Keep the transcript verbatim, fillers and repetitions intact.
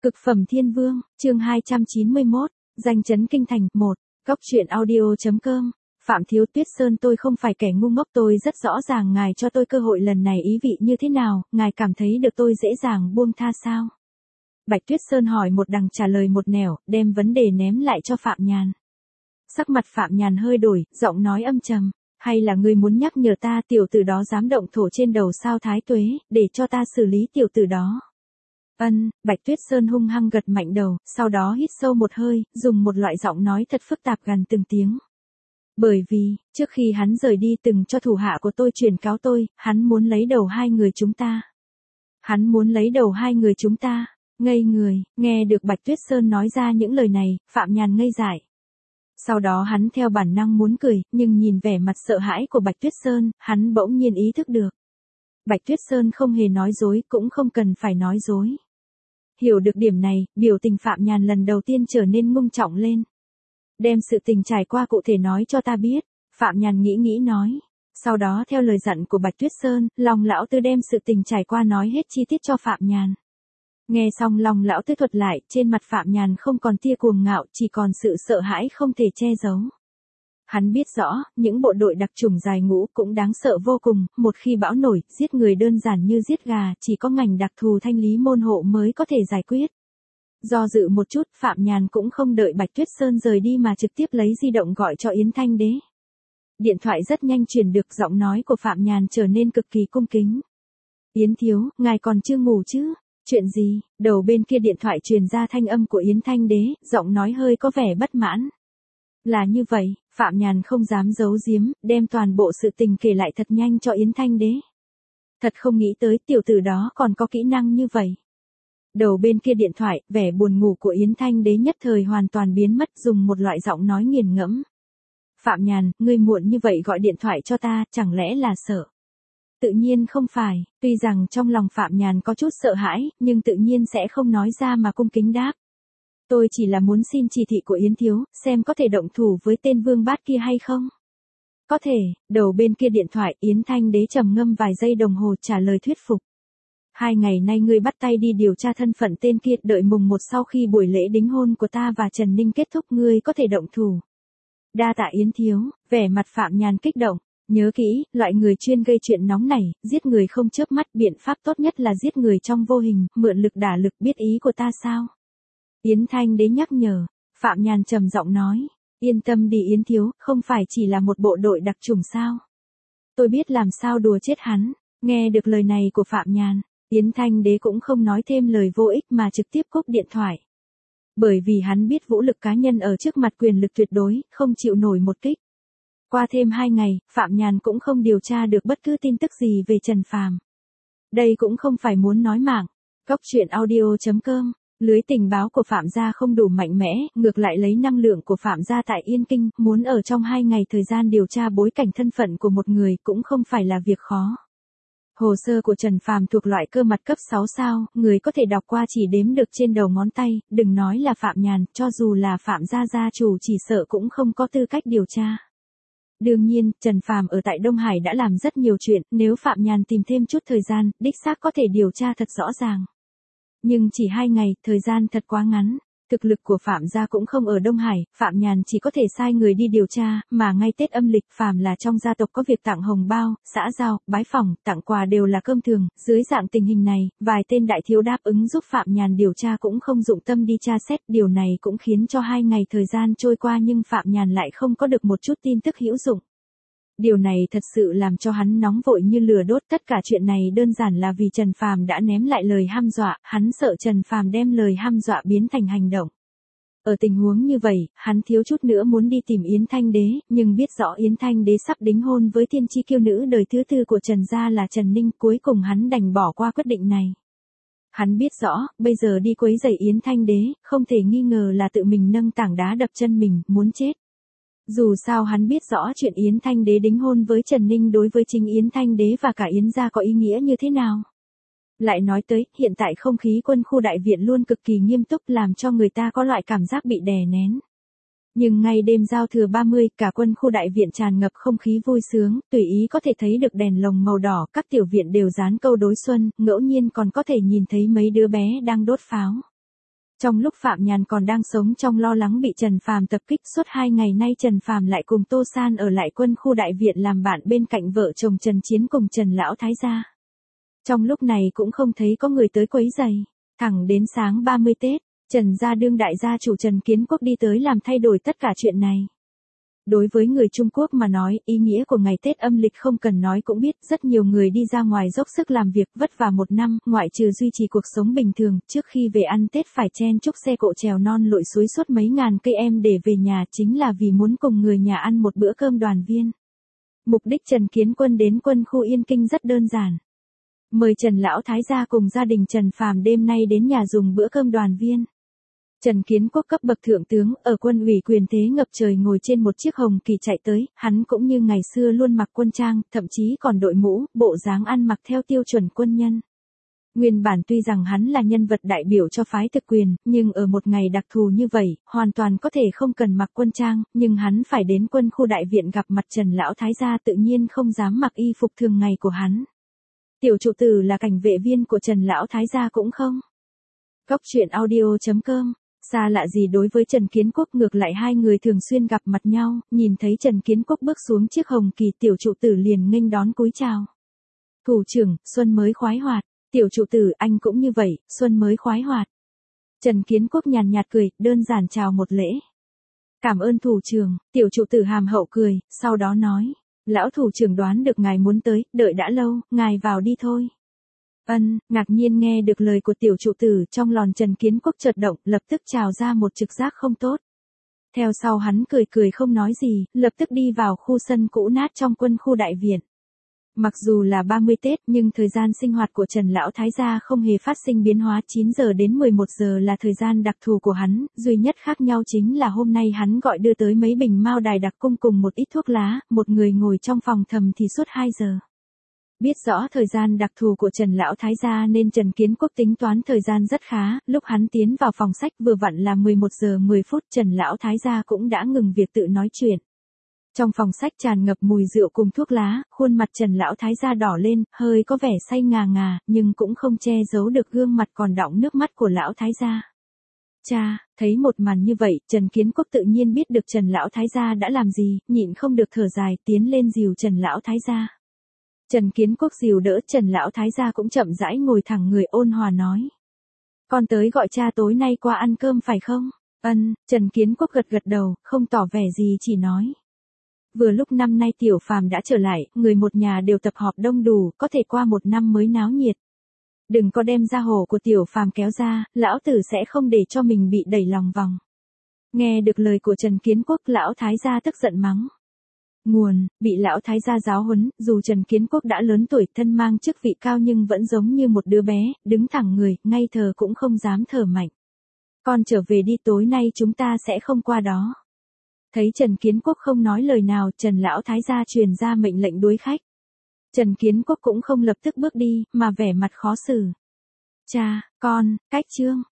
Cực phẩm thiên vương, chương hai trăm chín mươi mốt, danh chấn kinh thành, một, góc truyện audio.com, Phạm Thiếu Tuyết Sơn tôi không phải kẻ ngu ngốc tôi rất rõ ràng ngài cho tôi cơ hội lần này ý vị như thế nào, ngài cảm thấy được tôi dễ dàng buông tha sao? Bạch Tuyết Sơn hỏi một đằng trả lời một nẻo, đem vấn đề ném lại cho Phạm Nhàn. Sắc mặt Phạm Nhàn hơi đổi, giọng nói âm trầm, hay là ngươi muốn nhắc nhở ta tiểu tử đó dám động thổ trên đầu sao Thái Tuế, để cho ta xử lý tiểu tử đó? Ân, Bạch Tuyết Sơn hung hăng gật mạnh đầu, sau đó hít sâu một hơi, dùng một loại giọng nói thật phức tạp gần từng tiếng. Bởi vì, trước khi hắn rời đi từng cho thủ hạ của tôi truyền cáo tôi, hắn muốn lấy đầu hai người chúng ta. Hắn muốn lấy đầu hai người chúng ta, ngây người, nghe được Bạch Tuyết Sơn nói ra những lời này, Phạm Nhàn ngây dại. Sau đó hắn theo bản năng muốn cười, nhưng nhìn vẻ mặt sợ hãi của Bạch Tuyết Sơn, hắn bỗng nhiên ý thức được. Bạch Tuyết Sơn không hề nói dối, cũng không cần phải nói dối. Hiểu được điểm này, biểu tình Phạm Nhàn lần đầu tiên trở nên ngưng trọng lên. Đem sự tình trải qua cụ thể nói cho ta biết, Phạm Nhàn nghĩ nghĩ nói. Sau đó theo lời dặn của Bạch Tuyết Sơn, Long lão tư đem sự tình trải qua nói hết chi tiết cho Phạm Nhàn. Nghe xong Long lão tư thuật lại, trên mặt Phạm Nhàn không còn tia cuồng ngạo, chỉ còn sự sợ hãi không thể che giấu. Hắn biết rõ, những bộ đội đặc chủng dài ngũ cũng đáng sợ vô cùng, một khi bão nổi, giết người đơn giản như giết gà, chỉ có ngành đặc thù thanh lý môn hộ mới có thể giải quyết. Do dự một chút, Phạm Nhàn cũng không đợi Bạch Tuyết Sơn rời đi mà trực tiếp lấy di động gọi cho Yến Thanh Đế. Điện thoại rất nhanh truyền được, giọng nói của Phạm Nhàn trở nên cực kỳ cung kính. Yến thiếu, ngài còn chưa ngủ chứ? Chuyện gì? Đầu bên kia điện thoại truyền ra thanh âm của Yến Thanh Đế, giọng nói hơi có vẻ bất mãn. Là như vậy, Phạm Nhàn không dám giấu giếm, đem toàn bộ sự tình kể lại thật nhanh cho Yến Thanh Đế. Thật không nghĩ tới tiểu tử đó còn có kỹ năng như vậy. Đầu bên kia điện thoại, vẻ buồn ngủ của Yến Thanh Đế nhất thời hoàn toàn biến mất, dùng một loại giọng nói nghiền ngẫm. Phạm Nhàn, ngươi muộn như vậy gọi điện thoại cho ta, chẳng lẽ là sợ? Tự nhiên không phải, tuy rằng trong lòng Phạm Nhàn có chút sợ hãi, nhưng tự nhiên sẽ không nói ra mà cung kính đáp. Tôi chỉ là muốn xin chỉ thị của Yến thiếu, xem có thể động thủ với tên Vương Bát kia hay không? Có thể, đầu bên kia điện thoại, Yến Thanh Đế trầm ngâm vài giây đồng hồ trả lời thuyết phục. Hai ngày nay ngươi bắt tay đi điều tra thân phận tên kia, đợi mùng một sau khi buổi lễ đính hôn của ta và Trần Ninh kết thúc ngươi có thể động thủ. Đa tạ Yến thiếu, vẻ mặt Phạm Nhàn kích động. Nhớ kỹ, loại người chuyên gây chuyện nóng này, giết người không chớp mắt, biện pháp tốt nhất là giết người trong vô hình, mượn lực đả lực, biết ý của ta sao? Yến Thanh Đế nhắc nhở. Phạm Nhàn trầm giọng nói, yên tâm đi Yến thiếu, không phải chỉ là một bộ đội đặc chủng sao? Tôi biết làm sao đùa chết hắn. Nghe được lời này của Phạm Nhàn, Yến Thanh Đế cũng không nói thêm lời vô ích mà trực tiếp cúp điện thoại. Bởi vì hắn biết vũ lực cá nhân ở trước mặt quyền lực tuyệt đối, không chịu nổi một kích. Qua thêm hai ngày, Phạm Nhàn cũng không điều tra được bất cứ tin tức gì về Trần Phàm. Đây cũng không phải muốn nói mạng. Góc truyện audio.com, lưới tình báo của Phạm gia không đủ mạnh mẽ, ngược lại lấy năng lượng của Phạm gia tại Yên Kinh, muốn ở trong hai ngày thời gian điều tra bối cảnh thân phận của một người cũng không phải là việc khó. Hồ sơ của Trần Phàm thuộc loại cơ mật cấp sáu sao, người có thể đọc qua chỉ đếm được trên đầu ngón tay, đừng nói là Phạm Nhàn, cho dù là Phạm gia gia chủ chỉ sợ cũng không có tư cách điều tra. Đương nhiên, Trần Phàm ở tại Đông Hải đã làm rất nhiều chuyện, nếu Phạm Nhàn tìm thêm chút thời gian, đích xác có thể điều tra thật rõ ràng. Nhưng chỉ hai ngày, thời gian thật quá ngắn. Thực lực của Phạm gia cũng không ở Đông Hải, Phạm Nhàn chỉ có thể sai người đi điều tra, mà ngay Tết âm lịch Phạm là trong gia tộc có việc tặng hồng bao, xã giao, bái phỏng, tặng quà đều là cơm thường, dưới dạng tình hình này, vài tên đại thiếu đáp ứng giúp Phạm Nhàn điều tra cũng không dụng tâm đi tra xét, điều này cũng khiến cho hai ngày thời gian trôi qua nhưng Phạm Nhàn lại không có được một chút tin tức hữu dụng. Điều này thật sự làm cho hắn nóng vội như lửa đốt, tất cả chuyện này đơn giản là vì Trần Phàm đã ném lại lời hăm dọa, hắn sợ Trần Phàm đem lời hăm dọa biến thành hành động. Ở tình huống như vậy, hắn thiếu chút nữa muốn đi tìm Yến Thanh Đế, nhưng biết rõ Yến Thanh Đế sắp đính hôn với thiên chi kiêu nữ đời thứ tư của Trần gia là Trần Ninh, cuối cùng hắn đành bỏ qua quyết định này. Hắn biết rõ, bây giờ đi quấy rầy Yến Thanh Đế, không thể nghi ngờ là tự mình nâng tảng đá đập chân mình, muốn chết. Dù sao hắn biết rõ chuyện Yến Thanh Đế đính hôn với Trần Ninh đối với chính Yến Thanh Đế và cả Yến gia có ý nghĩa như thế nào. Lại nói tới, hiện tại không khí quân khu đại viện luôn cực kỳ nghiêm túc làm cho người ta có loại cảm giác bị đè nén. Nhưng ngay đêm giao thừa ba mươi, cả quân khu đại viện tràn ngập không khí vui sướng, tùy ý có thể thấy được đèn lồng màu đỏ, các tiểu viện đều dán câu đối xuân, ngẫu nhiên còn có thể nhìn thấy mấy đứa bé đang đốt pháo. Trong lúc Phạm Nhàn còn đang sống trong lo lắng bị Trần Phàm tập kích, suốt hai ngày nay Trần Phàm lại cùng Tô San ở lại Quân khu Đại Viện làm bạn bên cạnh vợ chồng Trần Chiến cùng Trần Lão Thái gia. Trong lúc này cũng không thấy có người tới quấy rầy, thẳng đến sáng ba mươi Tết, Trần gia đương đại gia chủ Trần Kiến Quốc đi tới làm thay đổi tất cả chuyện này. Đối với người Trung Quốc mà nói, ý nghĩa của ngày Tết âm lịch không cần nói cũng biết, rất nhiều người đi ra ngoài dốc sức làm việc vất vả một năm, ngoại trừ duy trì cuộc sống bình thường, trước khi về ăn Tết phải chen chúc xe cộ trèo non lội suối suốt mấy ngàn cây em để về nhà, chính là vì muốn cùng người nhà ăn một bữa cơm đoàn viên. Mục đích Trần Kiến Quân đến quân khu Yên Kinh rất đơn giản. Mời Trần Lão Thái gia cùng gia đình Trần Phàm đêm nay đến nhà dùng bữa cơm đoàn viên. Trần Kiến Quốc cấp bậc thượng tướng, ở quân ủy quyền thế ngập trời ngồi trên một chiếc hồng kỳ chạy tới, hắn cũng như ngày xưa luôn mặc quân trang, thậm chí còn đội mũ, bộ dáng ăn mặc theo tiêu chuẩn quân nhân. Nguyên bản tuy rằng hắn là nhân vật đại biểu cho phái thực quyền, nhưng ở một ngày đặc thù như vậy, hoàn toàn có thể không cần mặc quân trang, nhưng hắn phải đến quân khu Đại Viện gặp mặt Trần Lão Thái gia tự nhiên không dám mặc y phục thường ngày của hắn. Tiểu trụ tử là cảnh vệ viên của Trần Lão Thái gia cũng không. Góc truyện audio chấm com. Xa lạ gì đối với Trần Kiến Quốc, ngược lại hai người thường xuyên gặp mặt nhau, nhìn thấy Trần Kiến Quốc bước xuống chiếc hồng kỳ, tiểu trụ tử liền nghênh đón cúi chào. Thủ trưởng, xuân mới khoái hoạt. Tiểu trụ tử, anh cũng như vậy, xuân mới khoái hoạt. Trần Kiến Quốc nhàn nhạt cười, đơn giản chào một lễ. Cảm ơn thủ trưởng, tiểu trụ tử hàm hậu cười, sau đó nói, lão thủ trưởng đoán được ngài muốn tới, đợi đã lâu, ngài vào đi thôi. Ân, ngạc nhiên nghe được lời của tiểu trụ tử, trong lòng Trần Kiến Quốc chợt động, lập tức trào ra một trực giác không tốt. Theo sau hắn cười cười không nói gì, lập tức đi vào khu sân cũ nát trong quân khu Đại Viện. Mặc dù là ba mươi Tết nhưng thời gian sinh hoạt của Trần Lão Thái gia không hề phát sinh biến hóa, chín giờ đến mười một giờ là thời gian đặc thù của hắn, duy nhất khác nhau chính là hôm nay hắn gọi đưa tới mấy bình mao đài đặc cung cùng một ít thuốc lá, một người ngồi trong phòng thầm thì suốt hai giờ. Biết rõ thời gian đặc thù của Trần Lão Thái gia nên Trần Kiến Quốc tính toán thời gian rất khá, lúc hắn tiến vào phòng sách vừa vặn là mười một giờ mười phút, Trần Lão Thái gia cũng đã ngừng việc tự nói chuyện. Trong phòng sách tràn ngập mùi rượu cùng thuốc lá, khuôn mặt Trần Lão Thái gia đỏ lên, hơi có vẻ say ngà ngà, nhưng cũng không che giấu được gương mặt còn đọng nước mắt của Lão Thái gia. Cha, thấy một màn như vậy, Trần Kiến Quốc tự nhiên biết được Trần Lão Thái gia đã làm gì, nhịn không được thở dài, tiến lên dìu Trần Lão Thái gia. Trần Kiến Quốc dìu đỡ Trần Lão Thái gia cũng chậm rãi ngồi thẳng người, ôn hòa nói. Con tới gọi cha tối nay qua ăn cơm phải không? Ân, Trần Kiến Quốc gật gật đầu, không tỏ vẻ gì chỉ nói. Vừa lúc năm nay Tiểu Phàm đã trở lại, người một nhà đều tập họp đông đủ, có thể qua một năm mới náo nhiệt. Đừng có đem ra hổ của Tiểu Phàm kéo ra, lão tử sẽ không để cho mình bị đẩy lòng vòng. Nghe được lời của Trần Kiến Quốc, Lão Thái gia tức giận mắng. Nguồn, bị Lão Thái gia giáo huấn, dù Trần Kiến Quốc đã lớn tuổi, thân mang chức vị cao nhưng vẫn giống như một đứa bé, đứng thẳng người, ngay thờ cũng không dám thở mạnh. Con trở về đi, tối nay chúng ta sẽ không qua đó. Thấy Trần Kiến Quốc không nói lời nào, Trần Lão Thái gia truyền ra mệnh lệnh đuổi khách. Trần Kiến Quốc cũng không lập tức bước đi, mà vẻ mặt khó xử. Cha, con, cách chương.